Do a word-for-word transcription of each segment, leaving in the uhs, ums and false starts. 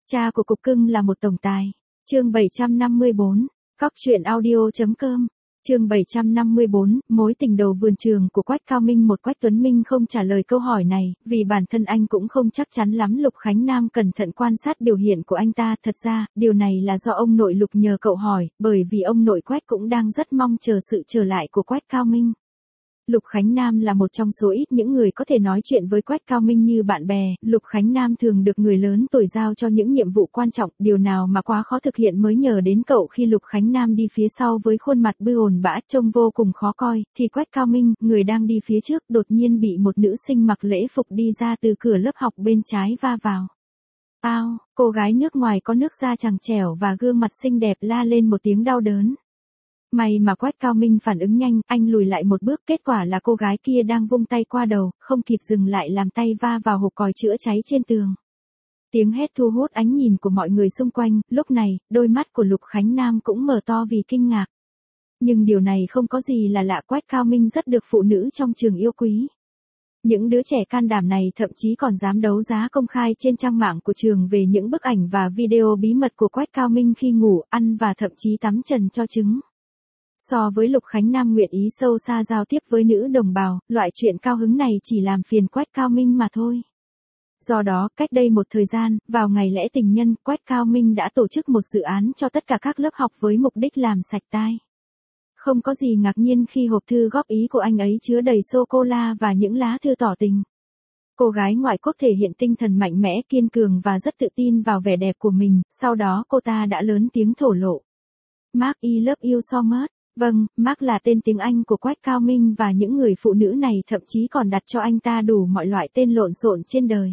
Cha của cục cưng là một tổng tài. Chương bảy trăm năm mươi bốn, Cóc truyện audio chấm com. Chương bảy trăm năm mươi bốn, mối tình đầu vườn trường của Quách Cao Minh. Một Quách Tuấn Minh không trả lời câu hỏi này, vì bản thân anh cũng không chắc chắn lắm. Lục Khánh Nam cẩn thận quan sát biểu hiện của anh ta. Thật ra, điều này là do ông nội Lục nhờ cậu hỏi, bởi vì ông nội Quách cũng đang rất mong chờ sự trở lại của Quách Cao Minh. Lục Khánh Nam là một trong số ít những người có thể nói chuyện với Quách Cao Minh như bạn bè. Lục Khánh Nam thường được người lớn tuổi giao cho những nhiệm vụ quan trọng, điều nào mà quá khó thực hiện mới nhờ đến cậu. Khi Lục Khánh Nam đi phía sau với khuôn mặt bư ồn bã trông vô cùng khó coi, thì Quách Cao Minh, người đang đi phía trước, đột nhiên bị một nữ sinh mặc lễ phục đi ra từ cửa lớp học bên trái va vào. Ao, cô gái nước ngoài có nước da trắng trẻo và gương mặt xinh đẹp la lên một tiếng đau đớn. May mà Quách Cao Minh phản ứng nhanh, anh lùi lại một bước, kết quả là cô gái kia đang vung tay qua đầu, không kịp dừng lại làm tay va vào hộp còi chữa cháy trên tường. Tiếng hét thu hút ánh nhìn của mọi người xung quanh, lúc này, đôi mắt của Lục Khánh Nam cũng mở to vì kinh ngạc. Nhưng điều này không có gì là lạ, Quách Cao Minh rất được phụ nữ trong trường yêu quý. Những đứa trẻ can đảm này thậm chí còn dám đấu giá công khai trên trang mạng của trường về những bức ảnh và video bí mật của Quách Cao Minh khi ngủ, ăn và thậm chí tắm trần cho trứng. So với Lục Khánh Nam nguyện ý sâu xa giao tiếp với nữ đồng bào, loại chuyện cao hứng này chỉ làm phiền Quách Cao Minh mà thôi. Do đó, cách đây một thời gian, vào ngày lễ tình nhân, Quách Cao Minh đã tổ chức một dự án cho tất cả các lớp học với mục đích làm sạch tai. Không có gì ngạc nhiên khi hộp thư góp ý của anh ấy chứa đầy sô-cô-la và những lá thư tỏ tình. Cô gái ngoại quốc thể hiện tinh thần mạnh mẽ, kiên cường và rất tự tin vào vẻ đẹp của mình, sau đó cô ta đã lớn tiếng thổ lộ. Mark I love you so much. Vâng, Mark là tên tiếng Anh của Quách Cao Minh và những người phụ nữ này thậm chí còn đặt cho anh ta đủ mọi loại tên lộn xộn trên đời.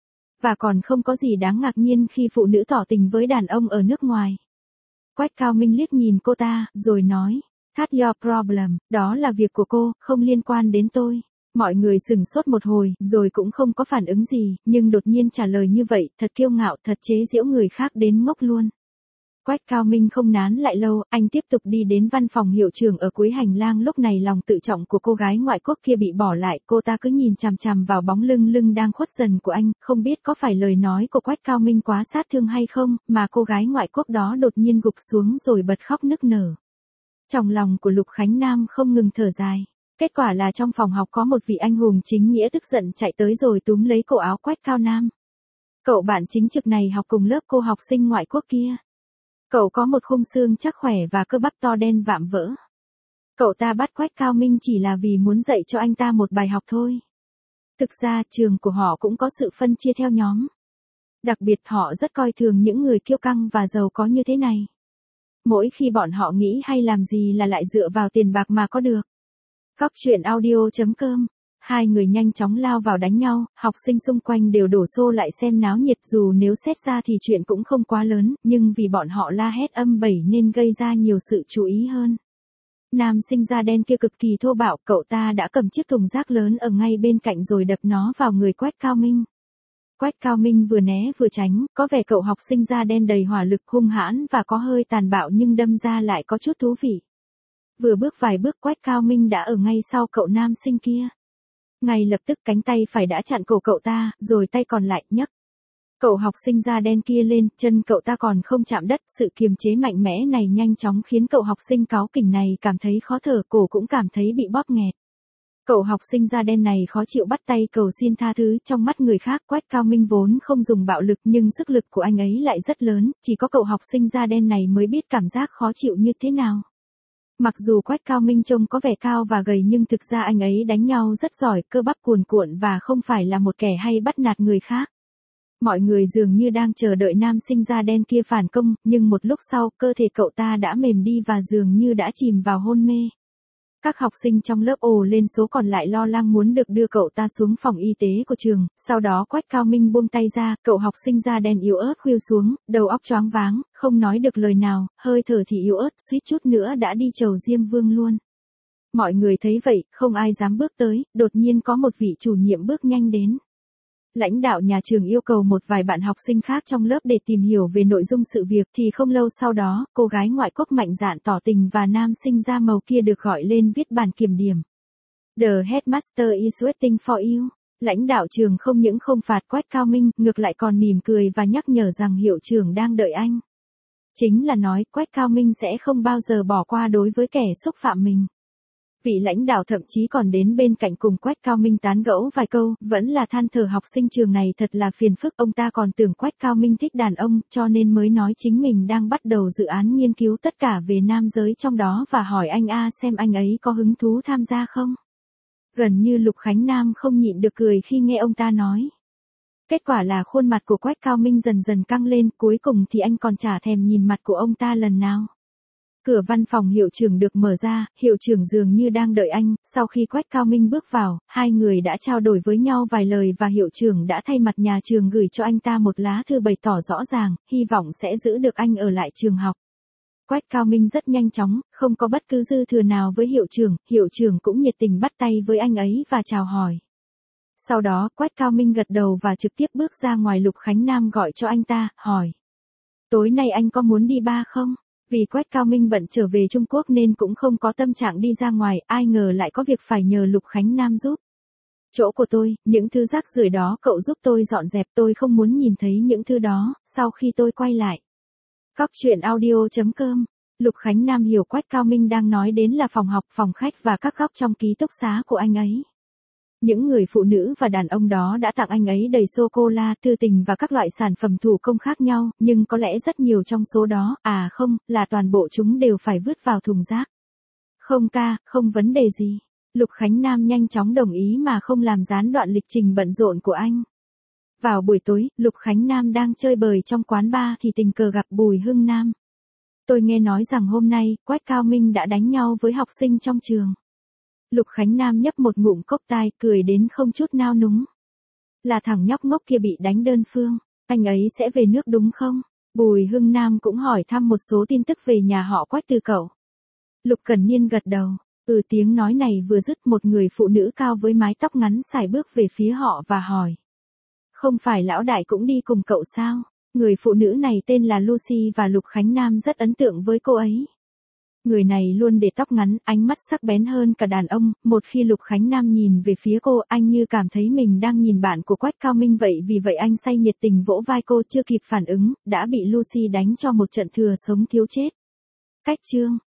Và còn không có gì đáng ngạc nhiên khi phụ nữ tỏ tình với đàn ông ở nước ngoài. Quách Cao Minh liếc nhìn cô ta, rồi nói, That's your problem, đó là việc của cô, không liên quan đến tôi. Mọi người sửng sốt một hồi, rồi cũng không có phản ứng gì, nhưng đột nhiên trả lời như vậy, thật kiêu ngạo, thật chế giễu người khác đến ngốc luôn. Quách Cao Minh không nán lại lâu, anh tiếp tục đi đến văn phòng hiệu trưởng ở cuối hành lang. Lúc này lòng tự trọng của cô gái ngoại quốc kia bị bỏ lại, cô ta cứ nhìn chằm chằm vào bóng lưng lưng đang khuất dần của anh, không biết có phải lời nói của Quách Cao Minh quá sát thương hay không, mà cô gái ngoại quốc đó đột nhiên gục xuống rồi bật khóc nức nở. Trong lòng của Lục Khánh Nam không ngừng thở dài. Kết quả là trong phòng học có một vị anh hùng chính nghĩa tức giận chạy tới rồi túm lấy cổ áo Quách Cao Nam. Cậu bạn chính trực này học cùng lớp cô học sinh ngoại quốc kia. Cậu có một khung xương chắc khỏe và cơ bắp to đen vạm vỡ. Cậu ta bắt Quách Cao Minh chỉ là vì muốn dạy cho anh ta một bài học thôi. Thực ra trường của họ cũng có sự phân chia theo nhóm. Đặc biệt họ rất coi thường những người kiêu căng và giàu có như thế này. Mỗi khi bọn họ nghĩ hay làm gì là lại dựa vào tiền bạc mà có được. Cóc truyện audio chấm com. Hai người nhanh chóng lao vào đánh nhau, học sinh xung quanh đều đổ xô lại xem náo nhiệt, dù nếu xét ra thì chuyện cũng không quá lớn, nhưng vì bọn họ la hét âm bẩy nên gây ra nhiều sự chú ý hơn. Nam sinh da đen kia cực kỳ thô bạo, cậu ta đã cầm chiếc thùng rác lớn ở ngay bên cạnh rồi đập nó vào người Quách Cao Minh. Quách Cao Minh vừa né vừa tránh, có vẻ cậu học sinh da đen đầy hỏa lực, hung hãn và có hơi tàn bạo nhưng đâm ra lại có chút thú vị. Vừa bước vài bước Quách Cao Minh đã ở ngay sau cậu nam sinh kia. Ngay lập tức cánh tay phải đã chặn cổ cậu ta, rồi tay còn lại nhấc cậu học sinh da đen kia lên, chân cậu ta còn không chạm đất, sự kiềm chế mạnh mẽ này nhanh chóng khiến cậu học sinh cáu kỉnh này cảm thấy khó thở, cổ cũng cảm thấy bị bóp nghẹt. Cậu học sinh da đen này khó chịu bắt tay cầu xin tha thứ, trong mắt người khác Quách Cao Minh vốn không dùng bạo lực nhưng sức lực của anh ấy lại rất lớn, chỉ có cậu học sinh da đen này mới biết cảm giác khó chịu như thế nào. Mặc dù Quách Cao Minh trông có vẻ cao và gầy nhưng thực ra anh ấy đánh nhau rất giỏi, cơ bắp cuồn cuộn và không phải là một kẻ hay bắt nạt người khác. Mọi người dường như đang chờ đợi nam sinh da đen kia phản công, nhưng một lúc sau, cơ thể cậu ta đã mềm đi và dường như đã chìm vào hôn mê. Các học sinh trong lớp ồ lên, số còn lại lo lắng muốn được đưa cậu ta xuống phòng y tế của trường, sau đó Quách Cao Minh buông tay ra, cậu học sinh da đen yếu ớt khuỵu xuống, đầu óc choáng váng, không nói được lời nào, hơi thở thì yếu ớt, suýt chút nữa đã đi chầu Diêm Vương luôn. Mọi người thấy vậy, không ai dám bước tới, đột nhiên có một vị chủ nhiệm bước nhanh đến. Lãnh đạo nhà trường yêu cầu một vài bạn học sinh khác trong lớp để tìm hiểu về nội dung sự việc, thì không lâu sau đó, cô gái ngoại quốc mạnh dạn tỏ tình và nam sinh da màu kia được gọi lên viết bản kiểm điểm. The headmaster is waiting for you. Lãnh đạo trường không những không phạt Quách Cao Minh, ngược lại còn mỉm cười và nhắc nhở rằng hiệu trưởng đang đợi anh. Chính là nói Quách Cao Minh sẽ không bao giờ bỏ qua đối với kẻ xúc phạm mình. Vị lãnh đạo thậm chí còn đến bên cạnh cùng Quách Cao Minh tán gẫu vài câu, vẫn là than thở học sinh trường này thật là phiền phức. Ông ta còn tưởng Quách Cao Minh thích đàn ông, cho nên mới nói chính mình đang bắt đầu dự án nghiên cứu tất cả về nam giới trong đó và hỏi anh A xem anh ấy có hứng thú tham gia không. Gần như Lục Khánh Nam không nhịn được cười khi nghe ông ta nói. Kết quả là khuôn mặt của Quách Cao Minh dần dần căng lên, cuối cùng thì anh còn chả thèm nhìn mặt của ông ta lần nào. Cửa văn phòng hiệu trưởng được mở ra, hiệu trưởng dường như đang đợi anh, sau khi Quách Cao Minh bước vào, hai người đã trao đổi với nhau vài lời và hiệu trưởng đã thay mặt nhà trường gửi cho anh ta một lá thư bày tỏ rõ ràng, hy vọng sẽ giữ được anh ở lại trường học. Quách Cao Minh rất nhanh chóng, không có bất cứ dư thừa nào với hiệu trưởng, hiệu trưởng cũng nhiệt tình bắt tay với anh ấy và chào hỏi. Sau đó Quách Cao Minh gật đầu và trực tiếp bước ra ngoài. Lục Khánh Nam gọi cho anh ta, hỏi. Tối nay anh có muốn đi bar không? Vì Quách Cao Minh bận trở về Trung Quốc nên cũng không có tâm trạng đi ra ngoài, ai ngờ lại có việc phải nhờ Lục Khánh Nam giúp. Chỗ của tôi, những thứ rác rưởi đó cậu giúp tôi dọn dẹp, tôi không muốn nhìn thấy những thứ đó, sau khi tôi quay lại. Cóc truyện audio chấm com. Lục Khánh Nam hiểu Quách Cao Minh đang nói đến là phòng học, phòng khách và các góc trong ký túc xá của anh ấy. Những người phụ nữ và đàn ông đó đã tặng anh ấy đầy sô-cô-la, thư tình và các loại sản phẩm thủ công khác nhau, nhưng có lẽ rất nhiều trong số đó, à không, là toàn bộ chúng đều phải vứt vào thùng rác. Không ca, không vấn đề gì. Lục Khánh Nam nhanh chóng đồng ý mà không làm gián đoạn lịch trình bận rộn của anh. Vào buổi tối, Lục Khánh Nam đang chơi bời trong quán bar thì tình cờ gặp Bùi Hưng Nam. Tôi nghe nói rằng hôm nay, Quách Cao Minh đã đánh nhau với học sinh trong trường. Lục Khánh Nam nhấp một ngụm cốc tai, cười đến không chút nao núng. Là thằng nhóc ngốc kia bị đánh đơn phương, anh ấy sẽ về nước đúng không? Bùi Hưng Nam cũng hỏi thăm một số tin tức về nhà họ Quách từ cậu. Lục Cẩn Niên gật đầu, ừ tiếng nói này vừa dứt một người phụ nữ cao với mái tóc ngắn sải bước về phía họ và hỏi. Không phải lão đại cũng đi cùng cậu sao? Người phụ nữ này tên là Lucy và Lục Khánh Nam rất ấn tượng với cô ấy. Người này luôn để tóc ngắn, ánh mắt sắc bén hơn cả đàn ông, một khi Lục Khánh Nam nhìn về phía cô, anh như cảm thấy mình đang nhìn bạn của Quách Cao Minh vậy, vì vậy anh say nhiệt tình vỗ vai cô, chưa kịp phản ứng, đã bị Lucy đánh cho một trận thừa sống thiếu chết. Cách chương